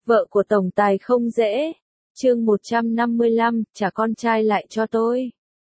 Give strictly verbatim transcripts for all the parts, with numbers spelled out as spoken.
Vợ của tổng tài không dễ. Chương một trăm năm mươi lăm, trả con trai lại cho tôi.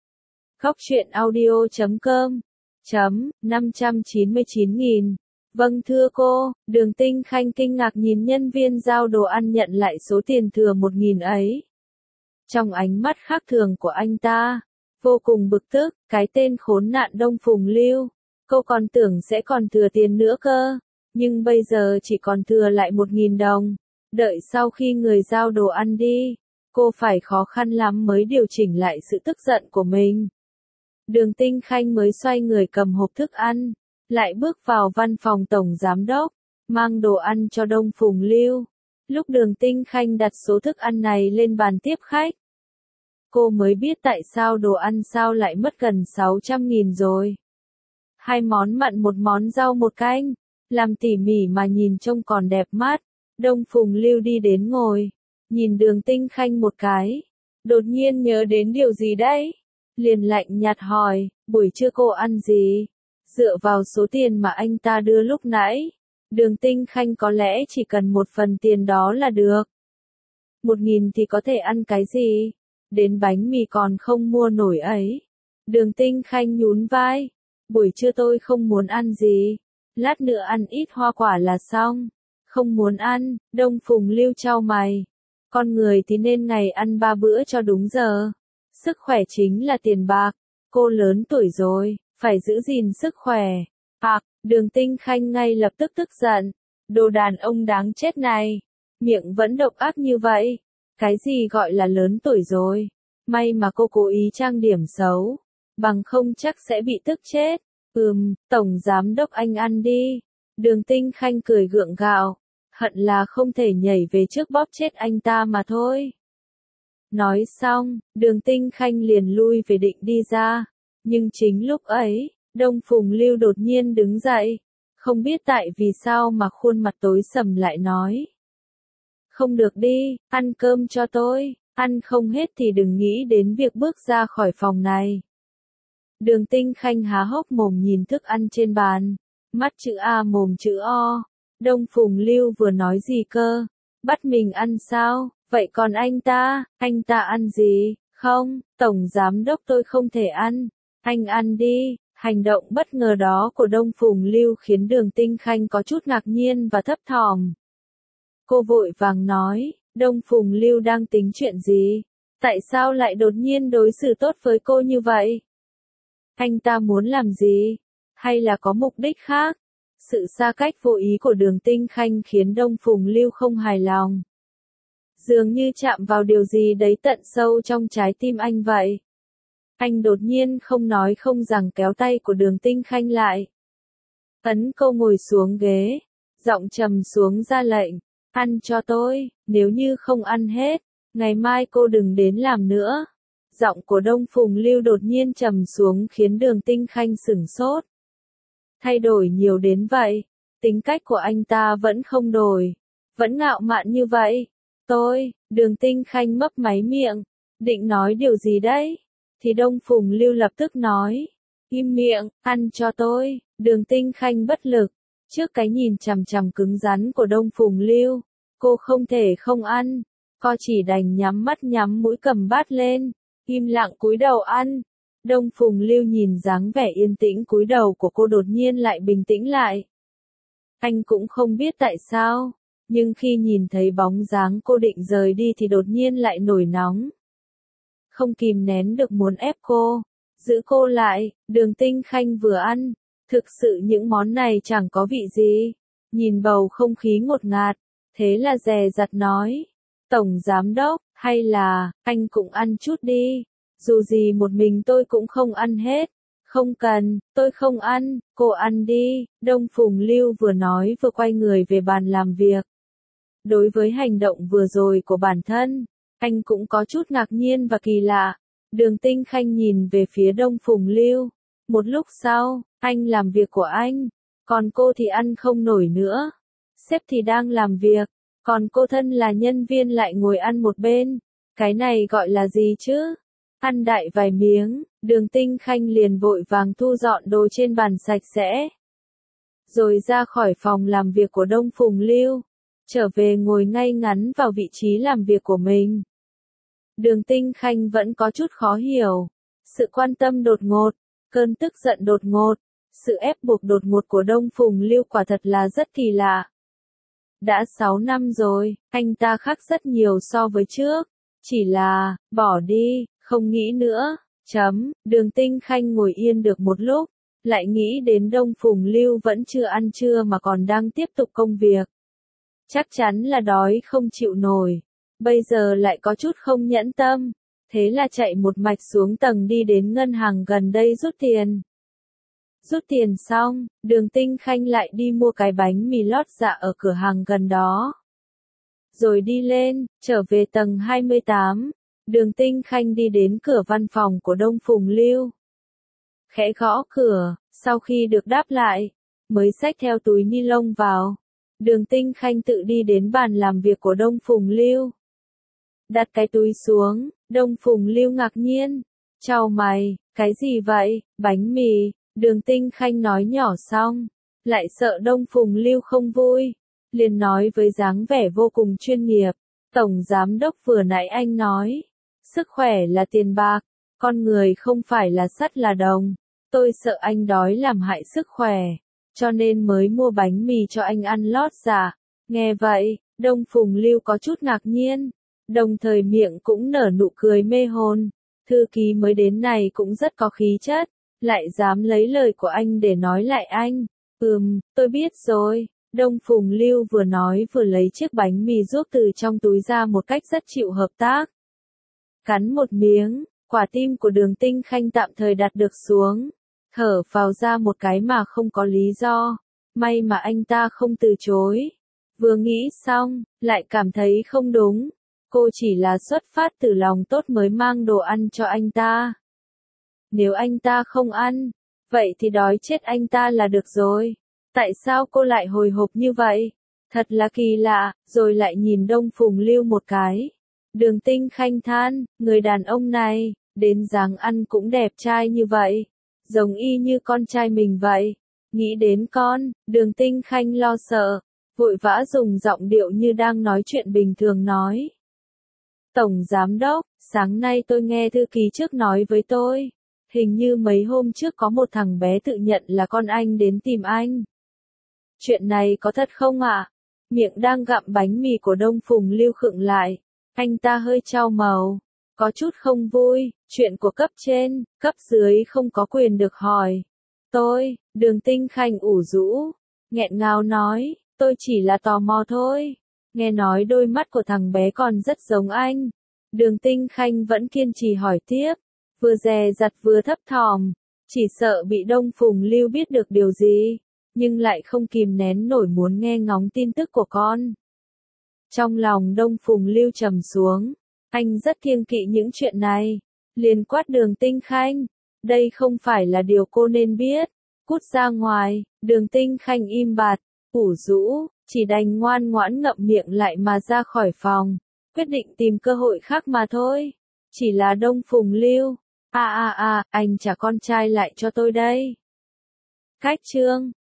Khóc chuyện audio chấm com chấm năm trăm chín mươi chín nghìn. Vâng thưa cô, Đường Tinh Khanh kinh ngạc nhìn nhân viên giao đồ ăn nhận lại số tiền thừa một nghìn ấy. Trong ánh mắt khác thường của anh ta, vô cùng bực tức, cái tên khốn nạn Đông Phùng Lưu. Cô còn tưởng sẽ còn thừa tiền nữa cơ, nhưng bây giờ chỉ còn thừa lại một nghìn đồng. Đợi sau khi người giao đồ ăn đi, cô phải khó khăn lắm mới điều chỉnh lại sự tức giận của mình. Đường Tinh Khanh mới xoay người cầm hộp thức ăn, lại bước vào văn phòng tổng giám đốc, mang đồ ăn cho Đông Phùng Lưu. Lúc Đường Tinh Khanh đặt số thức ăn này lên bàn tiếp khách, cô mới biết tại sao đồ ăn sao lại mất gần sáu trăm nghìn rồi. Hai món mặn một món rau một canh, làm tỉ mỉ mà nhìn trông còn đẹp mắt. Đông Phùng Lưu đi đến ngồi, nhìn Đường Tinh Khanh một cái, đột nhiên nhớ đến điều gì đấy, liền lạnh nhạt hỏi, buổi trưa cô ăn gì? Dựa vào số tiền mà anh ta đưa lúc nãy, Đường Tinh Khanh có lẽ chỉ cần một phần tiền đó là được. Một nghìn thì có thể ăn cái gì? Đến bánh mì còn không mua nổi ấy. Đường Tinh Khanh nhún vai, buổi trưa tôi không muốn ăn gì, lát nữa ăn ít hoa quả là xong. Không muốn ăn, Đông Phùng Lưu chau mày. Con người thì nên ngày ăn ba bữa cho đúng giờ. Sức khỏe chính là tiền bạc. Cô lớn tuổi rồi, phải giữ gìn sức khỏe. À, Đường Tinh Khanh ngay lập tức tức giận. Đồ đàn ông đáng chết này. Miệng vẫn độc ác như vậy. Cái gì gọi là lớn tuổi rồi? May mà cô cố ý trang điểm xấu. Bằng không chắc sẽ bị tức chết. Ừm, tổng giám đốc anh ăn đi. Đường Tinh Khanh cười gượng gạo. Hận là không thể nhảy về trước bóp chết anh ta mà thôi. Nói xong, Đường Tinh Khanh liền lui về định đi ra. Nhưng chính lúc ấy, Đông Phùng Lưu đột nhiên đứng dậy. Không biết tại vì sao mà khuôn mặt tối sầm lại nói. Không được đi, ăn cơm cho tôi, ăn không hết thì đừng nghĩ đến việc bước ra khỏi phòng này. Đường Tinh Khanh há hốc mồm nhìn thức ăn trên bàn, mắt chữ A mồm chữ O. Đông Phùng Lưu vừa nói gì cơ? Bắt mình ăn sao? Vậy còn anh ta, anh ta ăn gì? Không, tổng giám đốc tôi không thể ăn. Anh ăn đi. Hành động bất ngờ đó của Đông Phùng Lưu khiến Đường Tinh Khanh có chút ngạc nhiên và thấp thỏm. Cô vội vàng nói, Đông Phùng Lưu đang tính chuyện gì? Tại sao lại đột nhiên đối xử tốt với cô như vậy? Anh ta muốn làm gì? Hay là có mục đích khác? Sự xa cách vô ý của Đường Tinh Khanh khiến Đông Phùng Lưu không hài lòng. Dường như chạm vào điều gì đấy tận sâu trong trái tim anh vậy. Anh đột nhiên không nói không rằng kéo tay của Đường Tinh Khanh lại. Ấn cô ngồi xuống ghế, giọng trầm xuống ra lệnh, ăn cho tôi, nếu như không ăn hết, ngày mai cô đừng đến làm nữa. Giọng của Đông Phùng Lưu đột nhiên trầm xuống khiến Đường Tinh Khanh sửng sốt. Thay đổi nhiều đến vậy, tính cách của anh ta vẫn không đổi, vẫn ngạo mạn như vậy. Tôi, Đường Tinh Khanh mấp máy miệng, định nói điều gì đấy? Thì Đông Phùng Lưu lập tức nói, im miệng, ăn cho tôi. Đường Tinh Khanh bất lực, trước cái nhìn chằm chằm cứng rắn của Đông Phùng Lưu, cô không thể không ăn, cô chỉ đành nhắm mắt nhắm mũi cầm bát lên, im lặng cúi đầu ăn. Đông Phùng Lưu nhìn dáng vẻ yên tĩnh cúi đầu của cô đột nhiên lại bình tĩnh lại. Anh cũng không biết tại sao, nhưng khi nhìn thấy bóng dáng cô định rời đi thì đột nhiên lại nổi nóng. Không kìm nén được muốn ép cô, giữ cô lại. Đường Tinh Khanh vừa ăn, thực sự những món này chẳng có vị gì. Nhìn bầu không khí ngột ngạt, thế là dè dặt nói, tổng giám đốc, hay là, anh cũng ăn chút đi. Dù gì một mình tôi cũng không ăn hết. Không cần, tôi không ăn, cô ăn đi. Đông Phùng Lưu vừa nói vừa quay người về bàn làm việc. Đối với hành động vừa rồi của bản thân, anh cũng có chút ngạc nhiên và kỳ lạ. Đường Tinh Khanh nhìn về phía Đông Phùng Lưu. Một lúc sau, anh làm việc của anh, còn cô thì ăn không nổi nữa. Sếp thì đang làm việc, còn cô thân là nhân viên lại ngồi ăn một bên. Cái này gọi là gì chứ? Ăn đại vài miếng, Đường Tinh Khanh liền vội vàng thu dọn đồ trên bàn sạch sẽ. Rồi ra khỏi phòng làm việc của Đông Phùng Lưu. trở về ngồi ngay ngắn vào vị trí làm việc của mình. Đường Tinh Khanh vẫn có chút khó hiểu. Sự quan tâm đột ngột, cơn tức giận đột ngột, sự ép buộc đột ngột của Đông Phùng Lưu quả thật là rất kỳ lạ. Đã sáu năm rồi, anh ta khác rất nhiều so với trước. Chỉ là, bỏ đi, không nghĩ nữa. Chấm, Đường Tinh Khanh ngồi yên được một lúc, lại nghĩ đến Đông Phùng Lưu vẫn chưa ăn trưa mà còn đang tiếp tục công việc. Chắc chắn là đói không chịu nổi. Bây giờ lại có chút không nhẫn tâm. Thế là chạy một mạch xuống tầng đi đến ngân hàng gần đây rút tiền. Rút tiền xong, Đường Tinh Khanh lại đi mua cái bánh mì lót dạ ở cửa hàng gần đó. Rồi đi lên, trở về tầng hai mươi tám. Đường Tinh Khanh đi đến cửa văn phòng của Đông Phùng Lưu. Khẽ gõ cửa, sau khi được đáp lại, mới xách theo túi ni lông vào. Đường Tinh Khanh tự đi đến bàn làm việc của Đông Phùng Lưu. Đặt cái túi xuống, Đông Phùng Lưu ngạc nhiên. Chào mày, cái gì vậy, bánh mì, Đường Tinh Khanh nói nhỏ xong. Lại sợ Đông Phùng Lưu không vui. Liền nói với dáng vẻ vô cùng chuyên nghiệp. Tổng giám đốc vừa nãy anh nói. Sức khỏe là tiền bạc, con người không phải là sắt là đồng. Tôi sợ anh đói làm hại sức khỏe. Cho nên mới mua bánh mì cho anh ăn lót dạ. Nghe vậy, Đông Phùng Lưu có chút ngạc nhiên. Đồng thời miệng cũng nở nụ cười mê hồn. Thư ký mới đến này cũng rất có khí chất. Lại dám lấy lời của anh để nói lại anh. Ừm, tôi biết rồi. Đông Phùng Lưu vừa nói vừa lấy chiếc bánh mì ruốc từ trong túi ra một cách rất chịu hợp tác. Cắn một miếng, quả tim của Đường Tinh Khanh tạm thời đặt được xuống. Thở phào ra một cái mà không có lý do. May mà anh ta không từ chối. Vừa nghĩ xong, lại cảm thấy không đúng. Cô chỉ là xuất phát từ lòng tốt mới mang đồ ăn cho anh ta. Nếu anh ta không ăn, vậy thì đói chết anh ta là được rồi. Tại sao cô lại hồi hộp như vậy? Thật là kỳ lạ, rồi lại nhìn Đông Phùng Lưu một cái. Đường Tinh Khanh than, người đàn ông này, đến dáng ăn cũng đẹp trai như vậy. Giống y như con trai mình vậy. Nghĩ đến con, Đường Tinh Khanh lo sợ, vội vã dùng giọng điệu như đang nói chuyện bình thường nói. Tổng giám đốc, sáng nay tôi nghe thư ký trước nói với tôi. Hình như mấy hôm trước có một thằng bé tự nhận là con anh đến tìm anh. Chuyện này có thật không ạ? À? Miệng đang gặm bánh mì của Đông Phùng Lưu khựng lại. Anh ta hơi chau màu. Có chút không vui, chuyện của cấp trên, cấp dưới không có quyền được hỏi. Tôi, Đường Tinh Khanh ủ rũ, nghẹn ngào nói, tôi chỉ là tò mò thôi. Nghe nói đôi mắt của thằng bé còn rất giống anh. Đường Tinh Khanh vẫn kiên trì hỏi tiếp, vừa dè dặt vừa thấp thỏm, chỉ sợ bị Đông Phùng Lưu biết được điều gì, nhưng lại không kìm nén nổi muốn nghe ngóng tin tức của con. Trong lòng Đông Phùng Lưu trầm xuống, anh rất kiêng kỵ những chuyện này, liền quát Đường Tinh Khanh, đây không phải là điều cô nên biết, cút ra ngoài. Đường Tinh Khanh im bặt, ủ rũ, chỉ đành ngoan ngoãn ngậm miệng lại mà ra khỏi phòng, quyết định tìm cơ hội khác mà thôi. Chỉ là Đông Phùng Lưu, a a a, anh trả con trai lại cho tôi đây. Cách chương